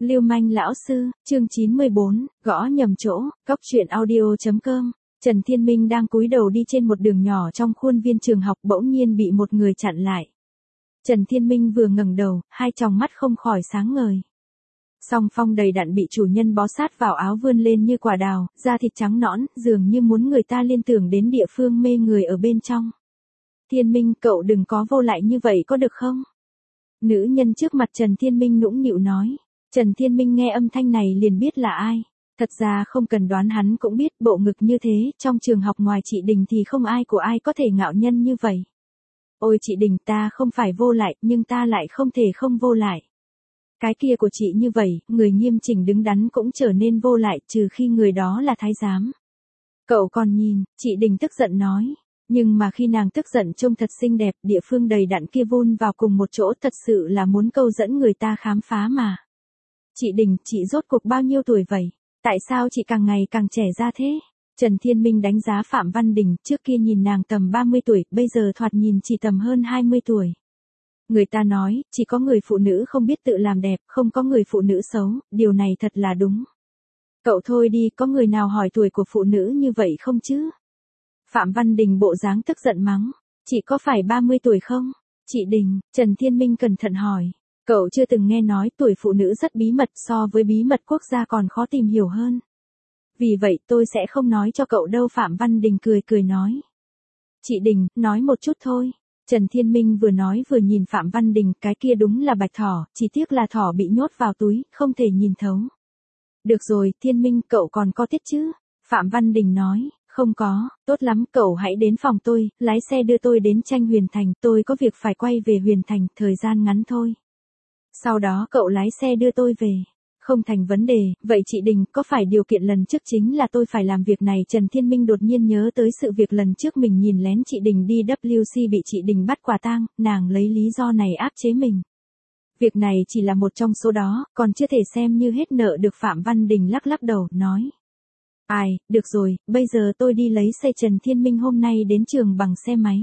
Lưu manh lão sư, chương 94, gõ nhầm chỗ, cóc truyện audio.com. Trần Thiên Minh đang cúi đầu đi trên một đường nhỏ trong khuôn viên trường học, bỗng nhiên bị một người chặn lại. Trần Thiên Minh vừa ngẩng đầu, hai tròng mắt không khỏi sáng ngời. Song phong đầy đặn bị chủ nhân bó sát vào áo vươn lên như quả đào, da thịt trắng nõn, dường như muốn người ta liên tưởng đến địa phương mê người ở bên trong. Thiên Minh, cậu đừng có vô lại như vậy có được không? Nữ nhân trước mặt Trần Thiên Minh nũng nịu nói. Trần Thiên Minh nghe âm thanh này liền biết là ai. Thật ra không cần đoán hắn cũng biết, bộ ngực như thế, trong trường học ngoài chị Đình thì không ai của ai có thể ngạo nhân như vậy. Ôi chị Đình, ta không phải vô lại, nhưng ta lại không thể không vô lại. Cái kia của chị như vậy, người nghiêm chỉnh đứng đắn cũng trở nên vô lại, trừ khi người đó là thái giám. Cậu còn nhìn, chị Đình tức giận nói. Nhưng mà khi nàng tức giận trông thật xinh đẹp, địa phương đầy đặn kia vun vào cùng một chỗ thật sự là muốn câu dẫn người ta khám phá mà. Chị Đình, chị rốt cuộc bao nhiêu tuổi vậy? Tại sao chị càng ngày càng trẻ ra thế? Trần Thiên Minh đánh giá Phạm Văn Đình, trước kia nhìn nàng tầm 30 tuổi, bây giờ thoạt nhìn chỉ tầm hơn 20 tuổi. Người ta nói, chỉ có người phụ nữ không biết tự làm đẹp, không có người phụ nữ xấu, điều này thật là đúng. Cậu thôi đi, có người nào hỏi tuổi của phụ nữ như vậy không chứ? Phạm Văn Đình bộ dáng tức giận mắng, chị có phải 30 tuổi không? Chị Đình, Trần Thiên Minh cẩn thận hỏi. Cậu chưa từng nghe nói tuổi phụ nữ rất bí mật, so với bí mật quốc gia còn khó tìm hiểu hơn. Vì vậy tôi sẽ không nói cho cậu đâu. Phạm Văn Đình cười cười nói. Chị Đình, nói một chút thôi. Trần Thiên Minh vừa nói vừa nhìn Phạm Văn Đình, cái kia đúng là bạch thỏ, chỉ tiếc là thỏ bị nhốt vào túi, không thể nhìn thấu. Được rồi, Thiên Minh, cậu còn có tiết chứ? Phạm Văn Đình nói. Không có, tốt lắm, cậu hãy đến phòng tôi, lái xe đưa tôi đến Tranh Huyền Thành, tôi có việc phải quay về Huyền Thành, thời gian ngắn thôi. Sau đó cậu lái xe đưa tôi về. Không thành vấn đề, vậy chị Đình, có phải điều kiện lần trước chính là tôi phải làm việc này? Trần Thiên Minh đột nhiên nhớ tới sự việc lần trước mình nhìn lén chị Đình đi WC bị chị Đình bắt quả tang, nàng lấy lý do này áp chế mình. Việc này chỉ là một trong số đó, còn chưa thể xem như hết nợ được. Phạm Văn Đình lắc lắc đầu, nói. Ai, được rồi, bây giờ tôi đi lấy xe. Trần Thiên Minh hôm nay đến trường bằng xe máy.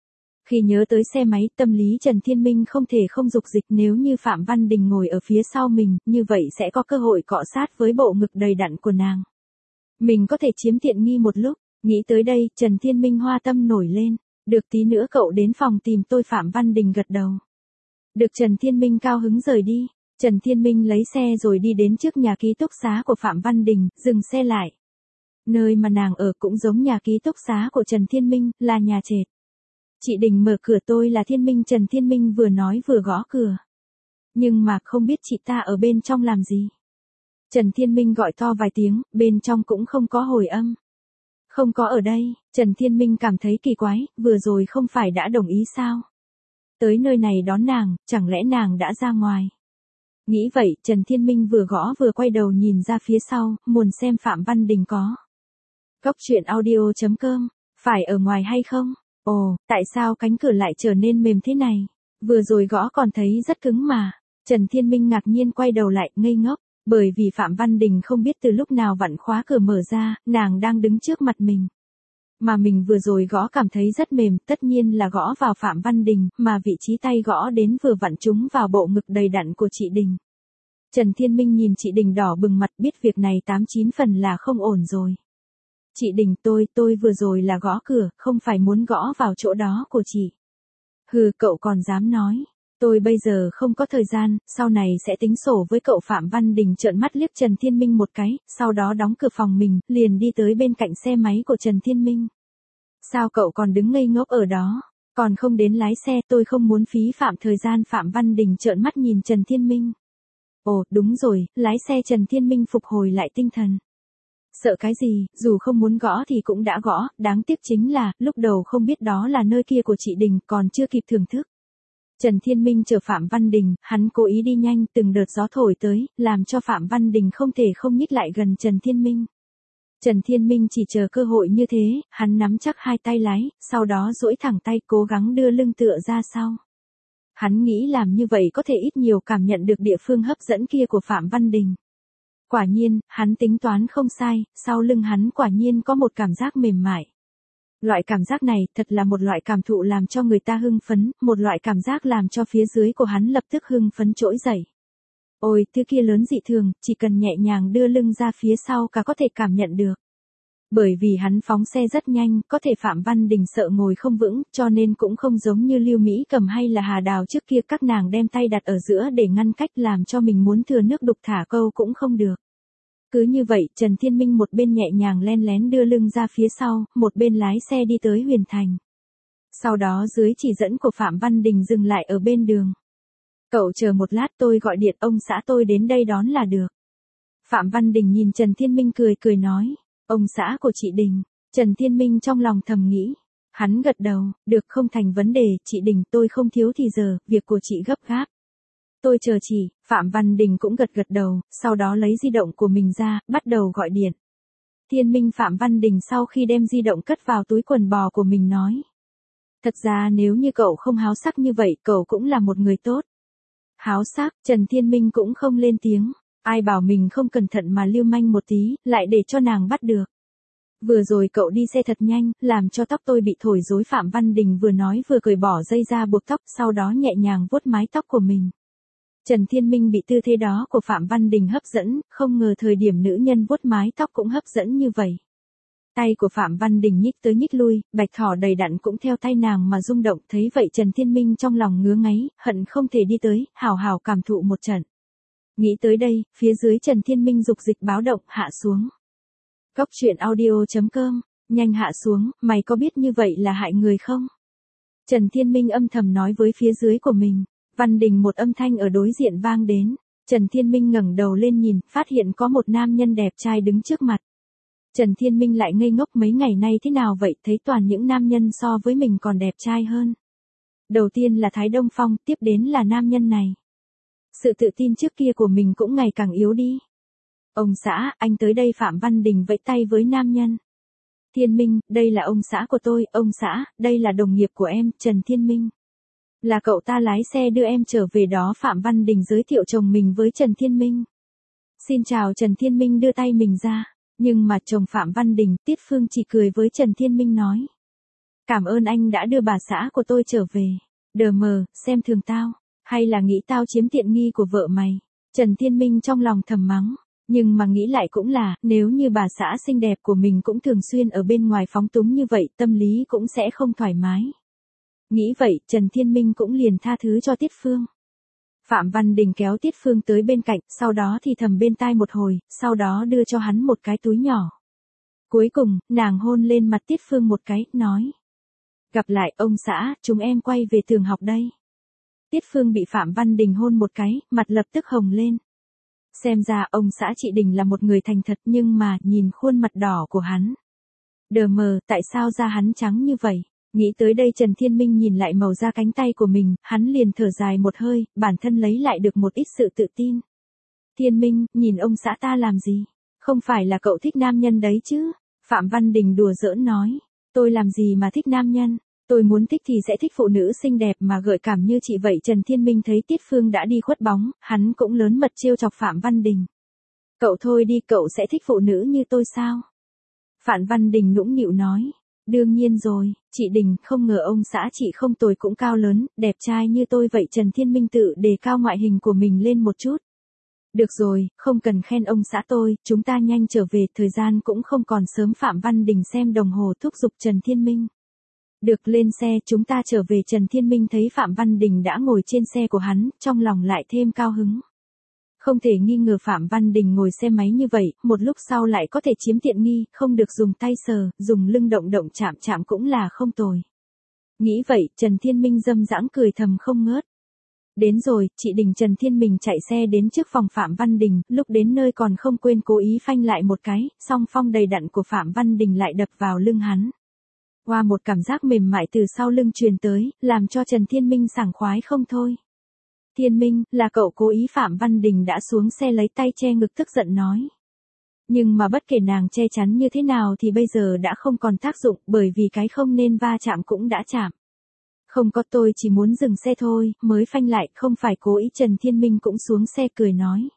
Khi nhớ tới xe máy, tâm lý Trần Thiên Minh không thể không dục dịch, nếu như Phạm Văn Đình ngồi ở phía sau mình, như vậy sẽ có cơ hội cọ sát với bộ ngực đầy đặn của nàng. Mình có thể chiếm tiện nghi một lúc, nghĩ tới đây, Trần Thiên Minh hoa tâm nổi lên, được tí nữa cậu đến phòng tìm tôi. Phạm Văn Đình gật đầu. Được. Trần Thiên Minh cao hứng rời đi. Trần Thiên Minh lấy xe rồi đi đến trước nhà ký túc xá của Phạm Văn Đình, dừng xe lại. Nơi mà nàng ở cũng giống nhà ký túc xá của Trần Thiên Minh, là nhà trệt. Chị Đình mở cửa, tôi là Thiên Minh. Trần Thiên Minh vừa nói vừa gõ cửa. Nhưng mà không biết chị ta ở bên trong làm gì. Trần Thiên Minh gọi to vài tiếng, bên trong cũng không có hồi âm. Không có ở đây. Trần Thiên Minh cảm thấy kỳ quái, vừa rồi không phải đã đồng ý sao? Tới nơi này đón nàng, chẳng lẽ nàng đã ra ngoài? Nghĩ vậy, Trần Thiên Minh vừa gõ vừa quay đầu nhìn ra phía sau, muốn xem Phạm Văn Đình có. Cóc truyện audio.com, phải ở ngoài hay không? Ồ, tại sao cánh cửa lại trở nên mềm thế này? Vừa rồi gõ còn thấy rất cứng mà. Trần Thiên Minh ngạc nhiên quay đầu lại, ngây ngốc, bởi vì Phạm Văn Đình không biết từ lúc nào vặn khóa cửa mở ra, nàng đang đứng trước mặt mình. Mà mình vừa rồi gõ cảm thấy rất mềm, tất nhiên là gõ vào Phạm Văn Đình, mà vị trí tay gõ đến vừa vặn trúng vào bộ ngực đầy đặn của chị Đình. Trần Thiên Minh nhìn chị Đình đỏ bừng mặt, biết việc này 89 phần là không ổn rồi. Chị Đình, tôi vừa rồi là gõ cửa, không phải muốn gõ vào chỗ đó của chị. Hừ, cậu còn dám nói. Tôi bây giờ không có thời gian, sau này sẽ tính sổ với cậu. Phạm Văn Đình trợn mắt liếc Trần Thiên Minh một cái, sau đó đóng cửa phòng mình, liền đi tới bên cạnh xe máy của Trần Thiên Minh. Sao cậu còn đứng ngây ngốc ở đó, còn không đến lái xe? Tôi không muốn phí phạm thời gian. Phạm Văn Đình trợn mắt nhìn Trần Thiên Minh. Ồ, đúng rồi, lái xe. Trần Thiên Minh phục hồi lại tinh thần. Sợ cái gì, dù không muốn gõ thì cũng đã gõ, đáng tiếc chính là, lúc đầu không biết đó là nơi kia của chị Đình, còn chưa kịp thưởng thức. Trần Thiên Minh chờ Phạm Văn Đình, hắn cố ý đi nhanh, từng đợt gió thổi tới, làm cho Phạm Văn Đình không thể không nhích lại gần Trần Thiên Minh. Trần Thiên Minh chỉ chờ cơ hội như thế, hắn nắm chắc hai tay lái, sau đó duỗi thẳng tay cố gắng đưa lưng tựa ra sau. Hắn nghĩ làm như vậy có thể ít nhiều cảm nhận được địa phương hấp dẫn kia của Phạm Văn Đình. Quả nhiên, hắn tính toán không sai, sau lưng hắn quả nhiên có một cảm giác mềm mại. Loại cảm giác này thật là một loại cảm thụ làm cho người ta hưng phấn, một loại cảm giác làm cho phía dưới của hắn lập tức hưng phấn trỗi dậy. Ôi, thứ kia lớn dị thường, chỉ cần nhẹ nhàng đưa lưng ra phía sau cả có thể cảm nhận được. Bởi vì hắn phóng xe rất nhanh, có thể Phạm Văn Đình sợ ngồi không vững, cho nên cũng không giống như Lưu Mỹ Cầm hay là Hà Đào trước kia các nàng đem tay đặt ở giữa để ngăn cách làm cho mình muốn thừa nước đục thả câu cũng không được. Cứ như vậy, Trần Thiên Minh một bên nhẹ nhàng len lén đưa lưng ra phía sau, một bên lái xe đi tới Huyền Thành. Sau đó dưới chỉ dẫn của Phạm Văn Đình dừng lại ở bên đường. Cậu chờ một lát tôi gọi điện ông xã tôi đến đây đón là được. Phạm Văn Đình nhìn Trần Thiên Minh cười cười nói. Ông xã của chị Đình. Trần Thiên Minh trong lòng thầm nghĩ. Hắn gật đầu, được không thành vấn đề, chị Đình tôi không thiếu thì giờ, việc của chị gấp gáp. Tôi chờ chị, Phạm Văn Đình cũng gật gật đầu, sau đó lấy di động của mình ra, bắt đầu gọi điện. Thiên Minh Phạm Văn Đình sau khi đem di động cất vào túi quần bò của mình nói. Thật ra nếu như cậu không háo sắc như vậy, cậu cũng là một người tốt. Háo sắc, Trần Thiên Minh cũng không lên tiếng. Ai bảo mình không cẩn thận mà lưu manh một tí, lại để cho nàng bắt được. Vừa rồi cậu đi xe thật nhanh, làm cho tóc tôi bị thổi rối. Phạm Văn Đình vừa nói vừa cởi bỏ dây ra buộc tóc, sau đó nhẹ nhàng vuốt mái tóc của mình. Trần Thiên Minh bị tư thế đó của Phạm Văn Đình hấp dẫn, không ngờ thời điểm nữ nhân vuốt mái tóc cũng hấp dẫn như vậy. Tay của Phạm Văn Đình nhích tới nhích lui, bạch thỏ đầy đặn cũng theo tay nàng mà rung động, thấy vậy Trần Thiên Minh trong lòng ngứa ngáy, hận không thể đi tới, hào hào cảm thụ một trận. Nghĩ tới đây, phía dưới Trần Thiên Minh dục dịch báo động, hạ xuống. Cóc truyện audio.com, nhanh hạ xuống, mày có biết như vậy là hại người không? Trần Thiên Minh âm thầm nói với phía dưới của mình. Văn Đình một âm thanh ở đối diện vang đến. Trần Thiên Minh ngẩng đầu lên nhìn, phát hiện có một nam nhân đẹp trai đứng trước mặt. Trần Thiên Minh lại ngây ngốc mấy ngày nay thế nào vậy, thấy toàn những nam nhân so với mình còn đẹp trai hơn. Đầu tiên là Thái Đông Phong, tiếp đến là nam nhân này. Sự tự tin trước kia của mình cũng ngày càng yếu đi. Ông xã, anh tới đây. Phạm Văn Đình vẫy tay với nam nhân. Thiên Minh, đây là ông xã của tôi. Ông xã, đây là đồng nghiệp của em, Trần Thiên Minh. Là cậu ta lái xe đưa em trở về đó. Phạm Văn Đình giới thiệu chồng mình với Trần Thiên Minh. Xin chào. Trần Thiên Minh đưa tay mình ra. Nhưng mà chồng Phạm Văn Đình, Tiết Phương chỉ cười với Trần Thiên Minh nói. Cảm ơn anh đã đưa bà xã của tôi trở về. Đờ mờ, xem thường tao. Hay là nghĩ tao chiếm tiện nghi của vợ mày? Trần Thiên Minh trong lòng thầm mắng. Nhưng mà nghĩ lại cũng là, nếu như bà xã xinh đẹp của mình cũng thường xuyên ở bên ngoài phóng túng như vậy, tâm lý cũng sẽ không thoải mái. Nghĩ vậy, Trần Thiên Minh cũng liền tha thứ cho Tiết Phương. Phạm Văn Đình kéo Tiết Phương tới bên cạnh, sau đó thì thầm bên tai một hồi, sau đó đưa cho hắn một cái túi nhỏ. Cuối cùng, nàng hôn lên mặt Tiết Phương một cái, nói. Gặp lại ông xã, chúng em quay về trường học đây. Tiết Phương bị Phạm Văn Đình hôn một cái, mặt lập tức hồng lên. Xem ra ông xã chị Đình là một người thành thật, nhưng mà nhìn khuôn mặt đỏ của hắn. Đờ mờ, tại sao da hắn trắng như vậy? Nghĩ tới đây Trần Thiên Minh nhìn lại màu da cánh tay của mình, hắn liền thở dài một hơi, bản thân lấy lại được một ít sự tự tin. Thiên Minh, nhìn ông xã ta làm gì? Không phải là cậu thích nam nhân đấy chứ? Phạm Văn Đình đùa giỡn nói. Tôi làm gì mà thích nam nhân? Tôi muốn thích thì sẽ thích phụ nữ xinh đẹp mà gợi cảm như chị vậy. Trần Thiên Minh thấy Tiết Phương đã đi khuất bóng, hắn cũng lớn mật trêu chọc Phạm Văn Đình. Cậu thôi đi, cậu sẽ thích phụ nữ như tôi sao? Phạm Văn Đình nũng nịu nói. Đương nhiên rồi, chị Đình, không ngờ ông xã chị không tồi cũng cao lớn, đẹp trai như tôi vậy. Trần Thiên Minh tự đề cao ngoại hình của mình lên một chút. Được rồi, không cần khen ông xã tôi, chúng ta nhanh trở về, thời gian cũng không còn sớm. Phạm Văn Đình xem đồng hồ thúc giục Trần Thiên Minh. Được, lên xe, chúng ta trở về. Trần Thiên Minh thấy Phạm Văn Đình đã ngồi trên xe của hắn, trong lòng lại thêm cao hứng. Không thể nghi ngờ Phạm Văn Đình ngồi xe máy như vậy, một lúc sau lại có thể chiếm tiện nghi, không được dùng tay sờ, dùng lưng động động chạm chạm cũng là không tồi. Nghĩ vậy, Trần Thiên Minh dâm dãng cười thầm không ngớt. Đến rồi, chị Đình. Trần Thiên Minh chạy xe đến trước phòng Phạm Văn Đình, lúc đến nơi còn không quên cố ý phanh lại một cái, song phong đầy đặn của Phạm Văn Đình lại đập vào lưng hắn. Qua một cảm giác mềm mại từ sau lưng truyền tới, làm cho Trần Thiên Minh sảng khoái không thôi. Thiên Minh, là cậu cố ý? Phạm Văn Đình đã xuống xe lấy tay che ngực tức giận nói. Nhưng mà bất kể nàng che chắn như thế nào thì bây giờ đã không còn tác dụng, bởi vì cái không nên va chạm cũng đã chạm. Không có, tôi chỉ muốn dừng xe thôi, mới phanh lại, không phải cố ý. Trần Thiên Minh cũng xuống xe cười nói.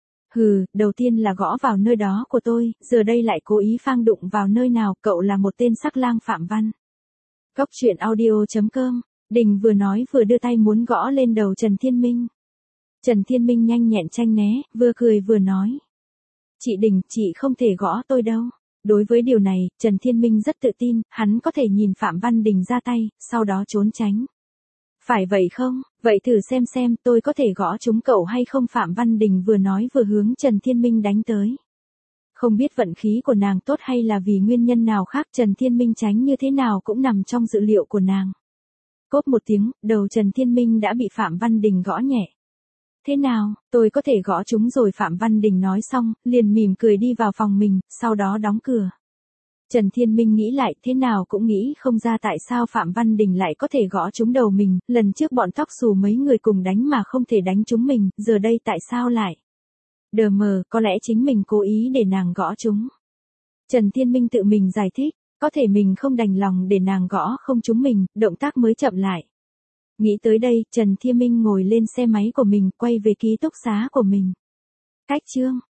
Hừ, đầu tiên là gõ vào nơi đó của tôi, giờ đây lại cố ý phang đụng vào nơi nào, cậu là một tên sắc lang. Phạm Văn. Cóc truyện audio.com, Đình vừa nói vừa đưa tay muốn gõ lên đầu Trần Thiên Minh. Trần Thiên Minh nhanh nhẹn tranh né, vừa cười vừa nói. Chị Đình, chị không thể gõ tôi đâu. Đối với điều này, Trần Thiên Minh rất tự tin, hắn có thể nhìn Phạm Văn Đình ra tay, sau đó trốn tránh. Phải vậy không? Vậy thử xem tôi có thể gõ trúng cậu hay không? Phạm Văn Đình vừa nói vừa hướng Trần Thiên Minh đánh tới. Không biết vận khí của nàng tốt hay là vì nguyên nhân nào khác, Trần Thiên Minh tránh như thế nào cũng nằm trong dự liệu của nàng. Cốp một tiếng, đầu Trần Thiên Minh đã bị Phạm Văn Đình gõ nhẹ. Thế nào, tôi có thể gõ chúng rồi. Phạm Văn Đình nói xong, liền mỉm cười đi vào phòng mình, sau đó đóng cửa. Trần Thiên Minh nghĩ lại, thế nào cũng nghĩ không ra tại sao Phạm Văn Đình lại có thể gõ trúng đầu mình, lần trước bọn tóc xù mấy người cùng đánh mà không thể đánh trúng mình, giờ đây tại sao lại? Đờ mờ, có lẽ chính mình cố ý để nàng gõ trúng. Trần Thiên Minh tự mình giải thích, có thể mình không đành lòng để nàng gõ không trúng mình, động tác mới chậm lại. Nghĩ tới đây, Trần Thiên Minh ngồi lên xe máy của mình, quay về ký túc xá của mình. Cách chương